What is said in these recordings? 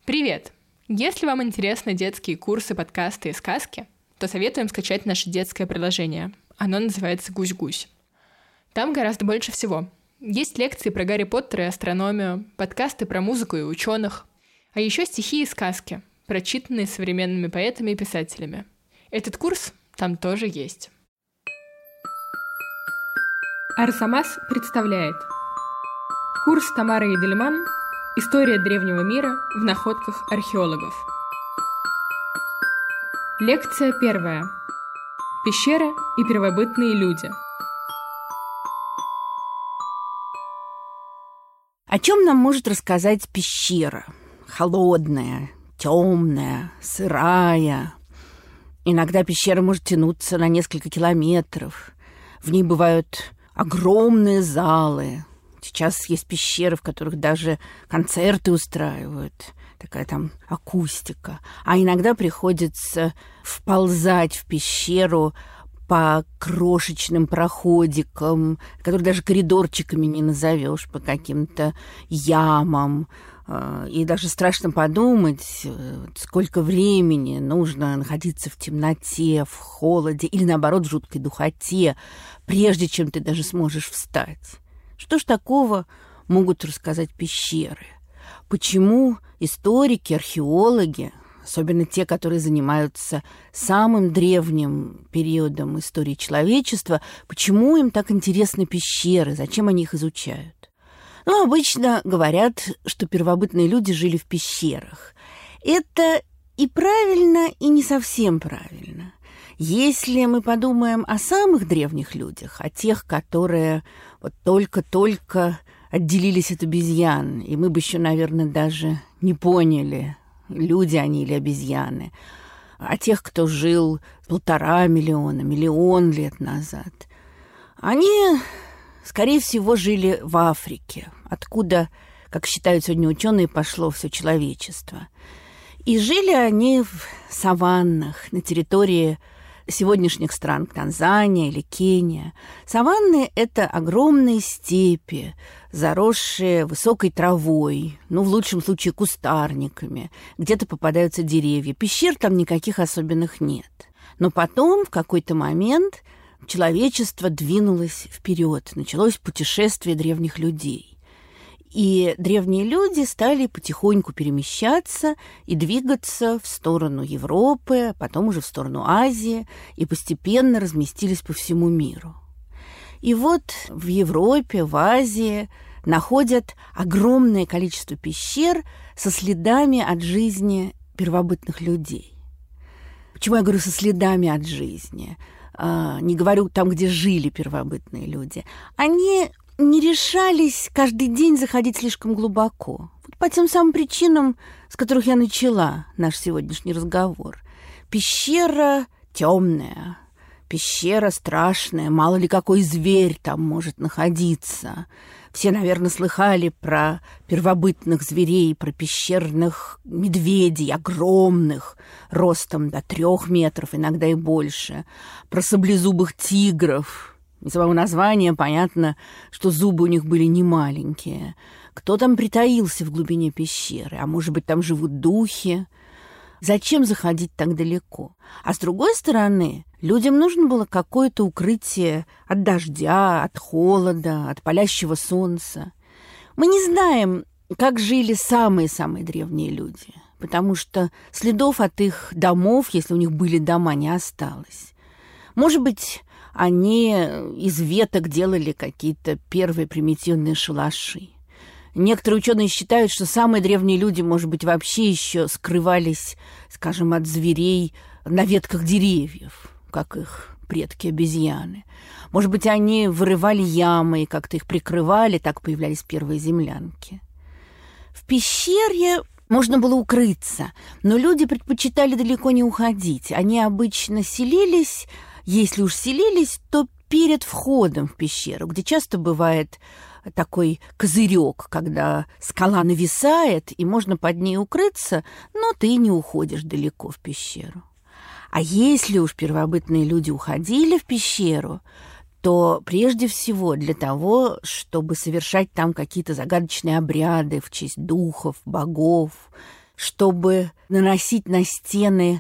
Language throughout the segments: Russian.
Привет! Если вам интересны детские курсы, подкасты и сказки, то советуем скачать наше детское приложение. Оно называется «Гусь-гусь». Там гораздо больше всего. Есть лекции про Гарри Поттера и астрономию, подкасты про музыку и ученых, а еще стихи и сказки, прочитанные современными поэтами и писателями. Этот курс там тоже есть. Арзамас представляет курс Тамары Эдельман «История древнего мира в находках археологов». Лекция 1. Пещера и первобытные люди. О чем нам может рассказать пещера? Холодная, темная, сырая. Иногда пещера может тянуться на несколько километров. В ней бывают огромные залы. Сейчас есть пещеры, в которых даже концерты устраивают. Такая там акустика. А иногда приходится вползать в пещеру по крошечным проходикам, которые даже коридорчиками не назовешь, по каким-то ямам. И даже страшно подумать, сколько времени нужно находиться в темноте, в холоде или, наоборот, в жуткой духоте, прежде чем ты даже сможешь встать. Что ж такого могут рассказать пещеры? Почему историки, археологи, особенно те, которые занимаются самым древним периодом истории человечества, почему им так интересны пещеры, зачем они их изучают? Ну, обычно говорят, что первобытные люди жили в пещерах. Это и правильно, и не совсем правильно. Если мы подумаем о самых древних людях, о тех, которые вот только-только отделились от обезьян, и мы бы еще, наверное, даже не поняли, люди они или обезьяны, о тех, кто жил 1,5 миллиона, миллион лет назад, они, скорее всего, жили в Африке, откуда, как считают сегодня ученые, пошло все человечество. И жили они в саваннах на территории сегодняшних стран Танзания или Кения. Саванны – это огромные степи, заросшие высокой травой, в лучшем случае кустарниками. Где-то попадаются деревья. Пещер там никаких особенных нет. Но потом, в какой-то момент, человечество двинулось вперед. Началось путешествие древних людей. И древние люди стали потихоньку перемещаться и двигаться в сторону Европы, потом уже в сторону Азии, и постепенно разместились по всему миру. И вот в Европе, в Азии находят огромное количество пещер со следами от жизни первобытных людей. Почему я говорю «со следами от жизни»? Не говорю там, где жили первобытные люди. Они не решались каждый день заходить слишком глубоко. Вот по тем самым причинам, с которых я начала наш сегодняшний разговор. Пещера темная, пещера страшная, мало ли какой зверь там может находиться. Все, наверное, слыхали про первобытных зверей, про пещерных медведей, огромных, ростом до 3 метров, иногда и больше, про саблезубых тигров. Из самого названия понятно, что зубы у них были не маленькие. Кто там притаился в глубине пещеры? А может быть, там живут духи? Зачем заходить так далеко? А с другой стороны, людям нужно было какое-то укрытие от дождя, от холода, от палящего солнца. Мы не знаем, как жили самые-самые древние люди, потому что следов от их домов, если у них были дома, не осталось. Может быть, они из веток делали какие-то первые примитивные шалаши. Некоторые ученые считают, что самые древние люди, может быть, вообще еще скрывались, скажем, от зверей на ветках деревьев, как их предки-обезьяны. Может быть, они вырывали ямы и как-то их прикрывали, так появлялись первые землянки. В пещере можно было укрыться, но люди предпочитали далеко не уходить. Они обычно селились. Если уж селились, то перед входом в пещеру, где часто бывает такой козырек, когда скала нависает, и можно под ней укрыться, но ты не уходишь далеко в пещеру. А если уж первобытные люди уходили в пещеру, то прежде всего для того, чтобы совершать там какие-то загадочные обряды в честь духов, богов, чтобы наносить на стены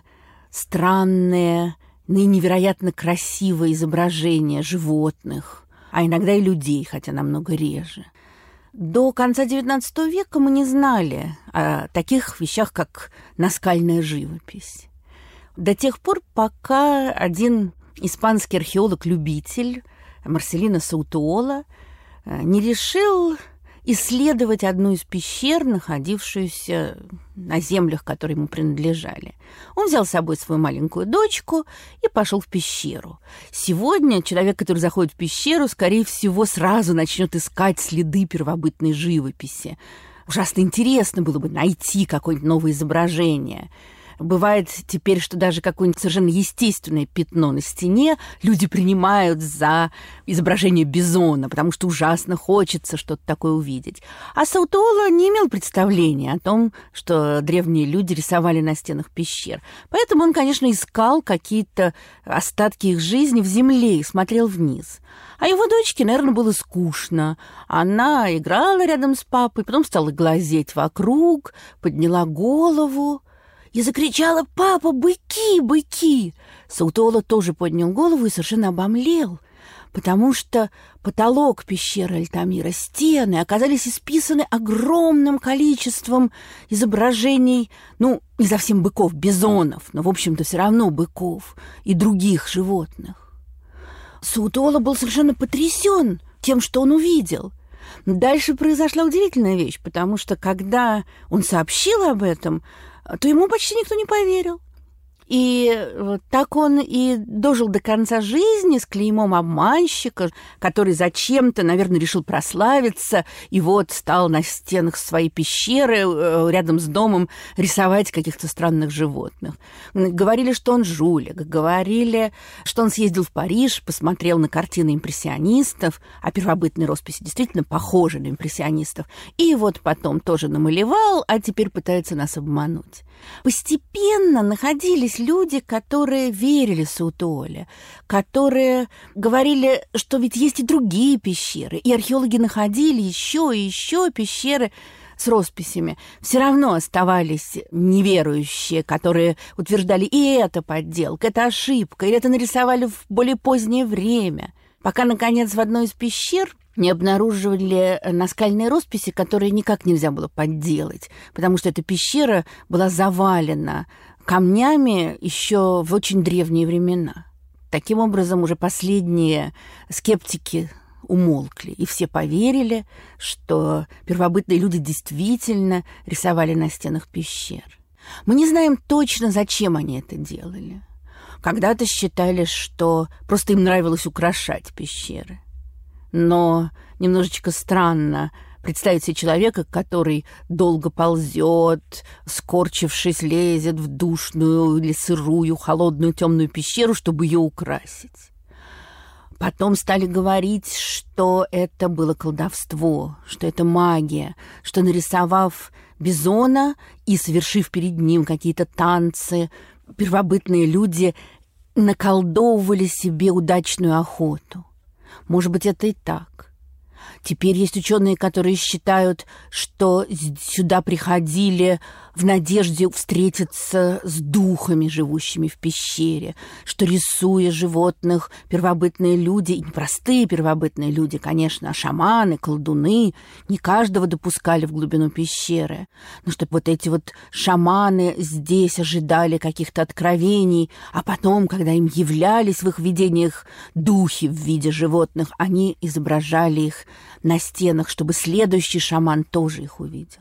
странные, и невероятно красивые изображения животных, а иногда и людей, хотя намного реже. До конца XIX века мы не знали о таких вещах, как наскальная живопись. До тех пор, пока один испанский археолог-любитель Марселино Саутуола не решил исследовать одну из пещер, находившуюся на землях, которые ему принадлежали. Он взял с собой свою маленькую дочку и пошел в пещеру. Сегодня человек, который заходит в пещеру, скорее всего, сразу начнет искать следы первобытной живописи. Ужасно интересно было бы найти какое-нибудь новое изображение. Бывает теперь, что даже какое-нибудь совершенно естественное пятно на стене люди принимают за изображение бизона, потому что ужасно хочется что-то такое увидеть. А Саутуола не имел представления о том, что древние люди рисовали на стенах пещер. Поэтому он, конечно, искал какие-то остатки их жизни в земле и смотрел вниз. А его дочке, наверное, было скучно. Она играла рядом с папой, потом стала глазеть вокруг, подняла голову и закричала: «Папа, быки, быки!» Саутуола тоже поднял голову и совершенно обомлел, потому что потолок пещеры Альтамира, стены оказались исписаны огромным количеством изображений, не совсем быков, бизонов, но, в общем-то, все равно быков и других животных. Саутуола был совершенно потрясен тем, что он увидел. Дальше произошла удивительная вещь, потому что, когда он сообщил об этом, то ему почти никто не поверил. И так он и дожил до конца жизни с клеймом обманщика, который зачем-то, наверное, решил прославиться, и вот стал на стенах своей пещеры рядом с домом рисовать каких-то странных животных. Говорили, что он жулик, говорили, что он съездил в Париж, посмотрел на картины импрессионистов, а первобытные росписи действительно похожи на импрессионистов, и вот потом тоже намалевал, а теперь пытается нас обмануть. Постепенно находились люди, которые верили Саутуоле, которые говорили, что ведь есть и другие пещеры, и археологи находили еще и еще пещеры с росписями. Все равно оставались неверующие, которые утверждали: и это подделка, это ошибка, или это нарисовали в более позднее время. Пока, наконец, в одной из пещер не обнаруживали наскальные росписи, которые никак нельзя было подделать, потому что эта пещера была завалена камнями еще в очень древние времена. Таким образом, уже последние скептики умолкли, и все поверили, что первобытные люди действительно рисовали на стенах пещер. Мы не знаем точно, зачем они это делали. Когда-то считали, что просто им нравилось украшать пещеры. Но немножечко странно представить себе человека, который долго ползет, скорчившись, лезет в душную или сырую, холодную, темную пещеру, чтобы ее украсить. Потом стали говорить, что это было колдовство, что это магия, что, нарисовав бизона и совершив перед ним какие-то танцы, первобытные люди наколдовывали себе удачную охоту. Может быть, это и так. Теперь есть ученые, которые считают, что сюда приходили в надежде встретиться с духами, живущими в пещере, что, рисуя животных, первобытные люди, и не простые первобытные люди, конечно, а шаманы, колдуны, не каждого допускали в глубину пещеры, но что вот эти вот шаманы здесь ожидали каких-то откровений, а потом, когда им являлись в их видениях духи в виде животных, они изображали их на стенах, чтобы следующий шаман тоже их увидел.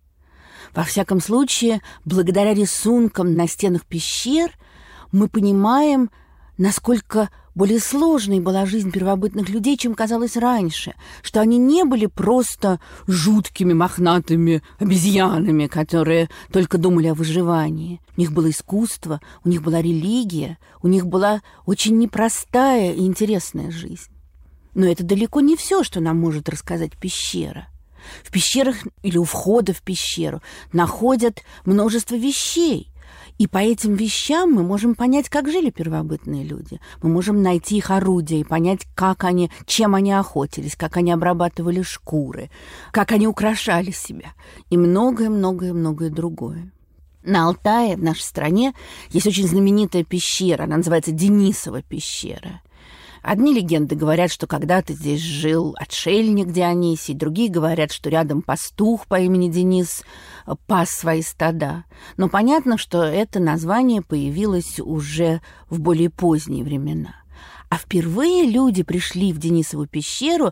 Во всяком случае, благодаря рисункам на стенах пещер мы понимаем, насколько более сложной была жизнь первобытных людей, чем казалось раньше, что они не были просто жуткими мохнатыми обезьянами, которые только думали о выживании. У них было искусство, у них была религия, у них была очень непростая и интересная жизнь. Но это далеко не все, что нам может рассказать пещера. В пещерах или у входа в пещеру находят множество вещей. И по этим вещам мы можем понять, как жили первобытные люди. Мы можем найти их орудия и понять, чем они охотились, как они обрабатывали шкуры, как они украшали себя. И многое-многое-многое другое. На Алтае, в нашей стране, есть очень знаменитая пещера. Она называется Денисова пещера. Одни легенды говорят, что когда-то здесь жил отшельник Дионисий, другие говорят, что рядом пастух по имени Денис пас свои стада. Но понятно, что это название появилось уже в более поздние времена. А впервые люди пришли в Денисову пещеру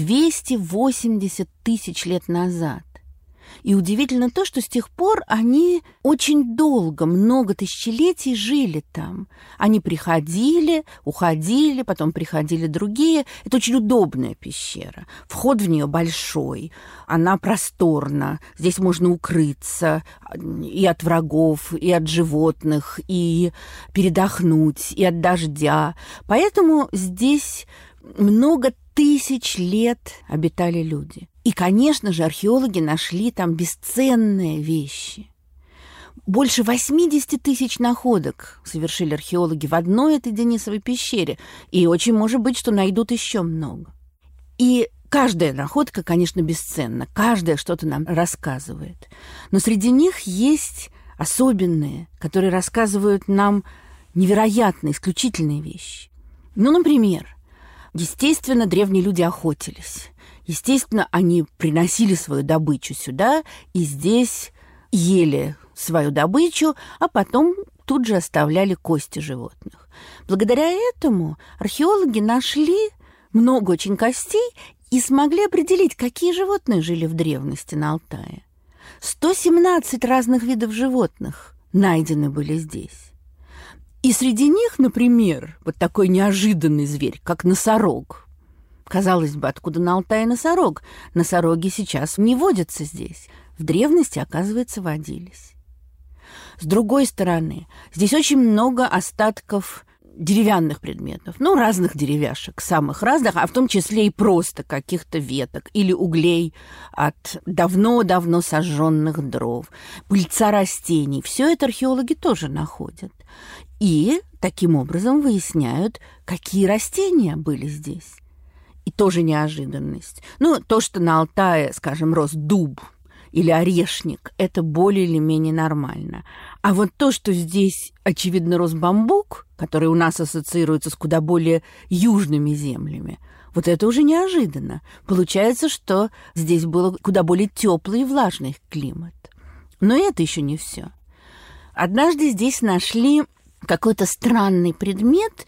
280 тысяч лет назад. И удивительно то, что с тех пор они очень долго, много тысячелетий жили там. Они приходили, уходили, потом приходили другие. Это очень удобная пещера. Вход в нее большой, она просторна. Здесь можно укрыться и от врагов, и от животных, и передохнуть, и от дождя. Поэтому здесь много тысяч лет обитали люди. И, конечно же, археологи нашли там бесценные вещи. Больше 80 тысяч находок совершили археологи в одной этой Денисовой пещере. И очень может быть, что найдут еще много. И каждая находка, конечно, бесценна. Каждая что-то нам рассказывает. Но среди них есть особенные, которые рассказывают нам невероятные, исключительные вещи. Ну, например, естественно, древние люди охотились. Естественно, они приносили свою добычу сюда и здесь ели свою добычу, а потом тут же оставляли кости животных. Благодаря этому археологи нашли много очень костей и смогли определить, какие животные жили в древности на Алтае. 117 разных видов животных найдены были здесь. И среди них, например, вот такой неожиданный зверь, как носорог. Казалось бы, откуда на Алтае носорог? Носороги сейчас не водятся здесь. В древности, оказывается, водились. С другой стороны, здесь очень много остатков деревянных предметов, ну, разных деревяшек, самых разных, а в том числе и просто каких-то веток или углей от давно-давно сожженных дров, пыльца растений. Все это археологи тоже находят. И таким образом выясняют, какие растения были здесь. И тоже неожиданность. Ну, то, что на Алтае, скажем, рос дуб или орешник, это более или менее нормально. А вот то, что здесь, очевидно, рос бамбук, который у нас ассоциируется с куда более южными землями, вот это уже неожиданно. Получается, что здесь был куда более теплый и влажный климат. Но это еще не все. Однажды здесь нашли какой-то странный предмет,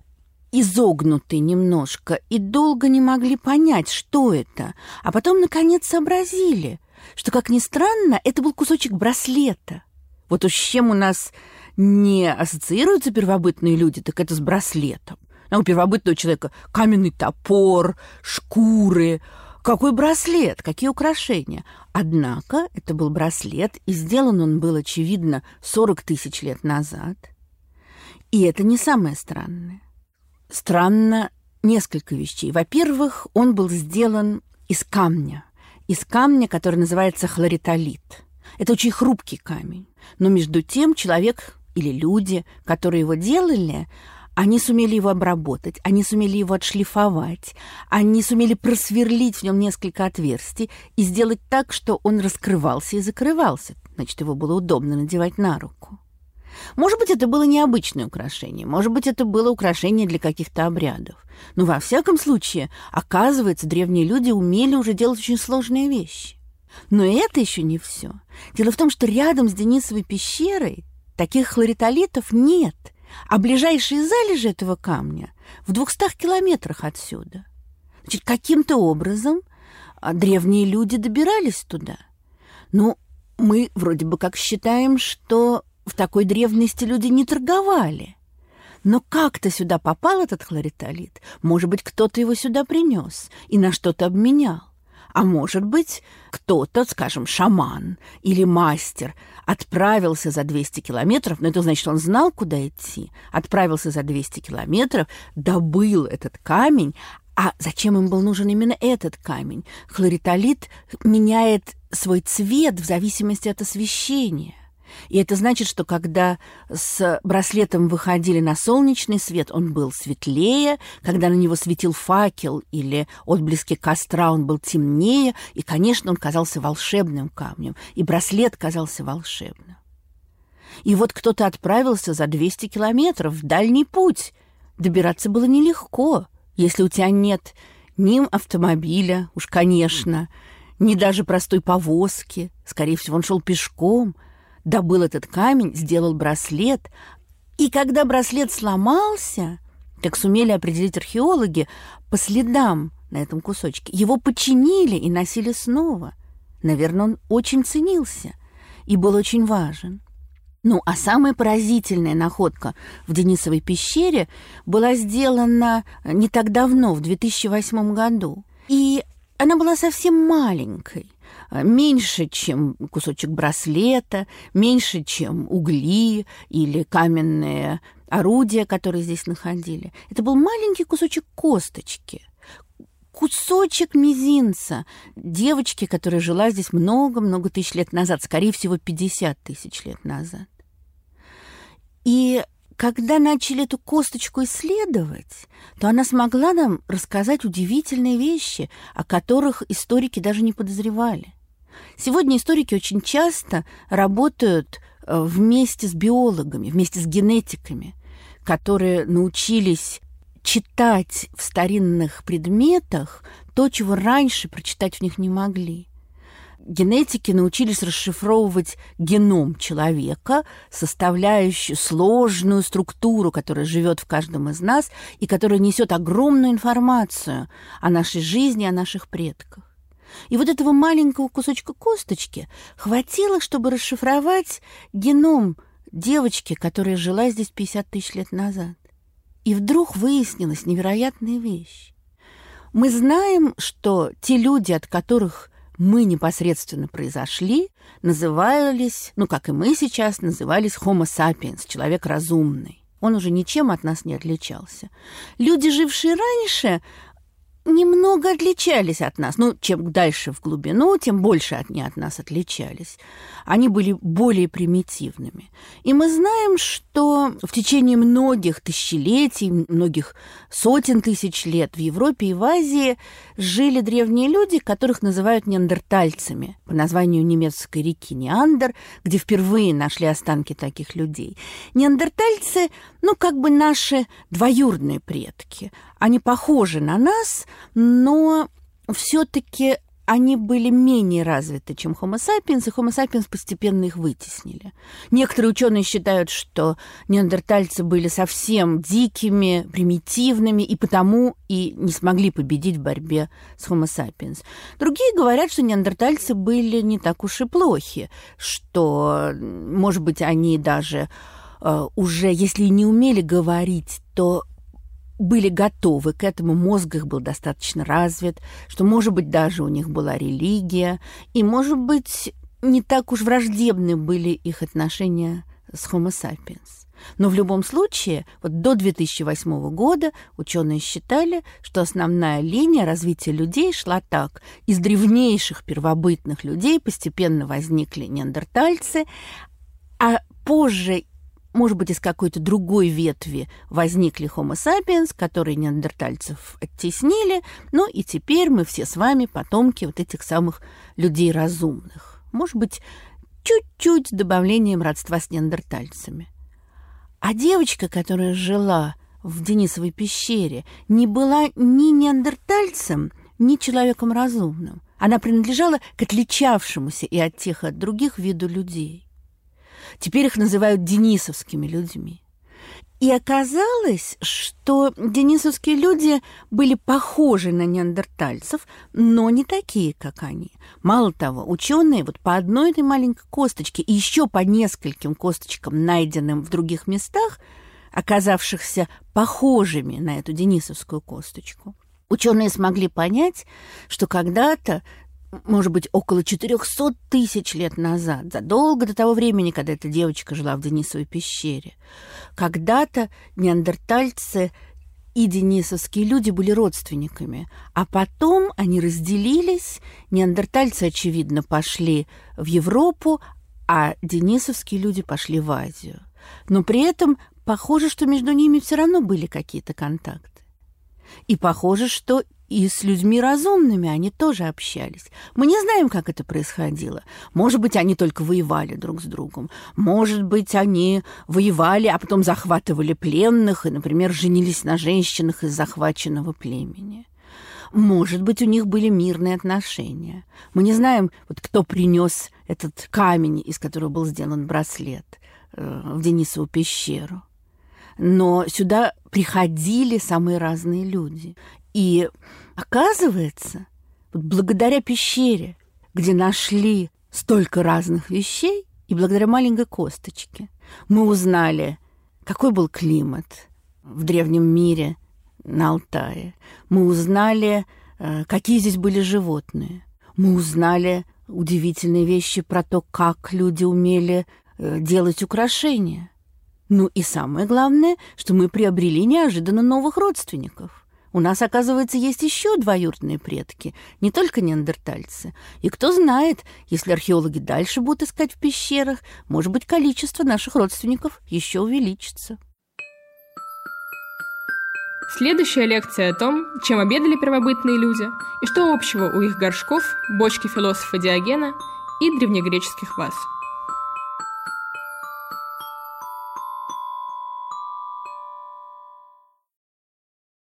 изогнутый немножко, и долго не могли понять, что это. А потом, наконец, сообразили, что, как ни странно, это был кусочек браслета. Вот уж с чем у нас не ассоциируются первобытные люди, так это с браслетом. А у первобытного человека каменный топор, шкуры. Какой браслет, какие украшения. Однако это был браслет, и сделан он был, очевидно, 40 тысяч лет назад. И это не самое странное. Странно несколько вещей. Во-первых, он был сделан из камня, который называется хлоритолит. Это очень хрупкий камень. Но между тем человек или люди, которые его делали, они сумели его обработать, они сумели его отшлифовать, они сумели просверлить в нем несколько отверстий и сделать так, что он раскрывался и закрывался. Значит, его было удобно надевать на руку. Может быть, это было необычное украшение, может быть, это было украшение для каких-то обрядов. Но во всяком случае, оказывается, древние люди умели уже делать очень сложные вещи. Но это еще не все. Дело в том, что рядом с Денисовой пещерой таких хлоритолитов нет, а ближайшие залежи этого камня в 200 километрах отсюда. Значит, каким-то образом древние люди добирались туда. Ну, мы вроде бы как считаем, что в такой древности люди не торговали. Но как-то сюда попал этот хлоритолит. Может быть, кто-то его сюда принес и на что-то обменял. А может быть, кто-то, скажем, шаман или мастер отправился за 200 километров, но это значит, он знал, куда идти, отправился за 200 километров, добыл этот камень. А зачем им был нужен именно этот камень? Хлоритолит меняет свой цвет в зависимости от освещения. И это значит, что когда с браслетом выходили на солнечный свет, он был светлее, когда на него светил факел или отблески костра, он был темнее, и, конечно, он казался волшебным камнем, и браслет казался волшебным. И вот кто-то отправился за 200 километров в дальний путь. Добираться было нелегко, если у тебя нет ни автомобиля, уж конечно, ни даже простой повозки. Скорее всего, он шел пешком, добыл этот камень, сделал браслет. И когда браслет сломался, как сумели определить археологи, по следам на этом кусочке, его починили и носили снова. Наверное, он очень ценился и был очень важен. Ну, а самая поразительная находка в Денисовой пещере была сделана не так давно, в 2008 году. И она была совсем маленькой, меньше, чем кусочек браслета, меньше, чем угли или каменные орудия, которые здесь находили. Это был маленький кусочек косточки, кусочек мизинца девочки, которая жила здесь много-много тысяч лет назад, скорее всего, 50 тысяч лет назад. И когда начали эту косточку исследовать, то она смогла нам рассказать удивительные вещи, о которых историки даже не подозревали. Сегодня историки очень часто работают вместе с биологами, вместе с генетиками, которые научились читать в старинных предметах то, чего раньше прочитать в них не могли. Генетики научились расшифровывать геном человека, составляющую сложную структуру, которая живет в каждом из нас и которая несет огромную информацию о нашей жизни, о наших предках. И вот этого маленького кусочка косточки хватило, чтобы расшифровать геном девочки, которая жила здесь 50 тысяч лет назад. И вдруг выяснилась невероятная вещь. Мы знаем, что те люди, от которых мы непосредственно произошли, назывались, как и мы сейчас, назывались Homo sapiens, человек разумный. Он уже ничем от нас не отличался. Люди, жившие раньше, немного отличались от нас. Чем дальше в глубину, тем больше они от нас отличались. Они были более примитивными. И мы знаем, что в течение многих тысячелетий, многих сотен тысяч лет в Европе и в Азии жили древние люди, которых называют неандертальцами, по названию немецкой реки Неандер, где впервые нашли останки таких людей. Неандертальцы, наши двоюродные предки. Они похожи на нас, но все-таки они были менее развиты, чем Homo sapiens, и Homo sapiens постепенно их вытеснили. Некоторые ученые считают, что неандертальцы были совсем дикими, примитивными, и потому и не смогли победить в борьбе с Homo sapiens. Другие говорят, что неандертальцы были не так уж и плохи, что, может быть, они даже уже, если и не умели говорить, то были готовы к этому, мозг их был достаточно развит, что, может быть, даже у них была религия, и, может быть, не так уж враждебны были их отношения с Homo sapiens. Но в любом случае, до 2008 года ученые считали, что основная линия развития людей шла так. Из древнейших первобытных людей постепенно возникли неандертальцы, а позже, может быть, из какой-то другой ветви возникли Homo sapiens, которые неандертальцев оттеснили, и теперь мы все с вами потомки этих самых людей разумных. Может быть, чуть-чуть с добавлением родства с неандертальцами. А девочка, которая жила в Денисовой пещере, не была ни неандертальцем, ни человеком разумным. Она принадлежала к отличавшемуся и от тех, и от других виду людей. Теперь их называют денисовскими людьми. И оказалось, что денисовские люди были похожи на неандертальцев, но не такие, как они. Мало того, ученые по одной этой маленькой косточке и еще по нескольким косточкам, найденным в других местах, оказавшихся похожими на эту денисовскую косточку, ученые смогли понять, что когда-то, может быть, около 400 тысяч лет назад, задолго до того времени, когда эта девочка жила в Денисовой пещере, когда-то неандертальцы и денисовские люди были родственниками, а потом они разделились, неандертальцы, очевидно, пошли в Европу, а денисовские люди пошли в Азию. Но при этом похоже, что между ними все равно были какие-то контакты. И похоже, что и с людьми разумными они тоже общались. Мы не знаем, как это происходило. Может быть, они только воевали друг с другом. Может быть, они воевали, а потом захватывали пленных и, например, женились на женщинах из захваченного племени. Может быть, у них были мирные отношения. Мы не знаем, вот кто принес этот камень, из которого был сделан браслет, в Денисову пещеру. Но сюда приходили самые разные люди. И оказывается, вот благодаря пещере, где нашли столько разных вещей, и благодаря маленькой косточке, мы узнали, какой был климат в древнем мире на Алтае. Мы узнали, какие здесь были животные. Мы узнали удивительные вещи про то, как люди умели делать украшения. Ну и самое главное, что мы приобрели неожиданно новых родственников. У нас, оказывается, есть еще двоюродные предки, не только неандертальцы. И кто знает, если археологи дальше будут искать в пещерах, может быть, количество наших родственников еще увеличится. Следующая лекция о том, чем обедали первобытные люди и что общего у их горшков, бочки философа Диогена и древнегреческих ваз.